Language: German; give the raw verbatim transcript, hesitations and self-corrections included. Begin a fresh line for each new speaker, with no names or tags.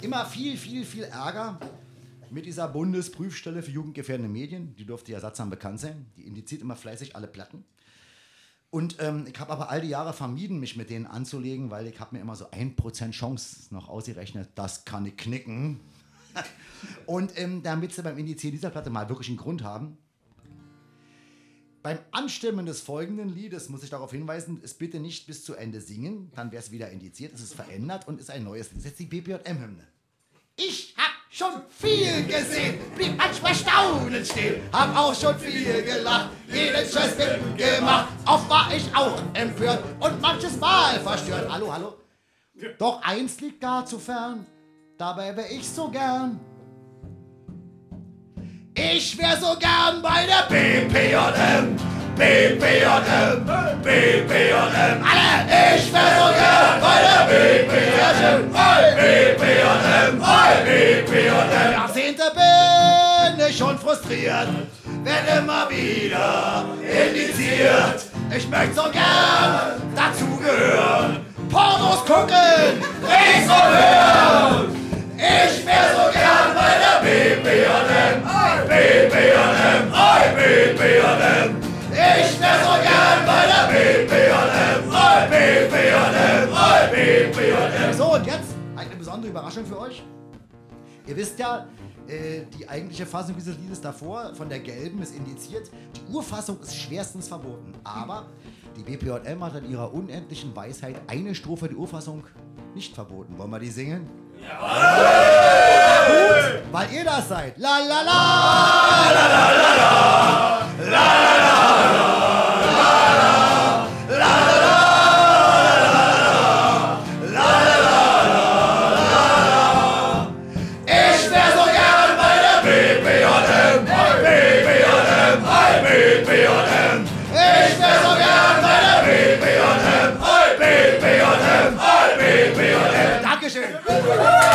immer viel, viel, viel Ärger mit dieser Bundesprüfstelle für jugendgefährdende Medien. Die dürfte ja sattsam bekannt sein. Die indiziert immer fleißig alle Platten. Und ähm, ich habe aber all die Jahre vermieden, mich mit denen anzulegen, weil ich habe mir immer so ein Prozent Chance noch ausgerechnet, das kann ich knicken. Und ähm, damit sie beim Indizieren dieser Platte mal wirklich einen Grund haben, beim Anstimmen des folgenden Liedes muss ich darauf hinweisen, es bitte nicht bis zu Ende singen, dann wäre es wieder indiziert, es ist verändert und ist ein neues Lied. Das ist jetzt die B P J M-Hymne. Ich hab schon viel gesehen, blieb manchmal staunend stehen, hab auch schon viel gelacht, jeden Scheiß mitgemacht, oft war ich auch empört und manches Mal verstört. Hallo, hallo? Doch eins liegt gar zu fern, dabei wär ich so gern. Ich wär so gern bei der B P J M, B P J M, B P J M. Alle, ich wär so gern bei der B P J M, B P J M, B P J M. Jahrzehnte bin ich schon frustriert, werd immer wieder indiziert. Ich möchte so gern dazugehören, Pornos gucken, nichts so hören. Ich wär so gern bei der B P J M, B P J M, B P J M. Ich wär so gern bei der B P J M, B P J M, B P J M. So, und jetzt eine besondere Überraschung für euch. Ihr wisst ja, äh, die eigentliche Fassung dieses Liedes davor, von der gelben, ist indiziert. Die Urfassung ist schwerstens verboten. Aber die B P J M hat in ihrer unendlichen Weisheit eine Strophe der Urfassung nicht verboten. Wollen wir die singen? Ja. Gut, weil ihr das seid. La la la la la la la la la la. Ich wär so gern bei der B P J M, B P J M, B P J M. Ich wär so gern bei der B P J M, B P J M, B P J M. Dankeschön.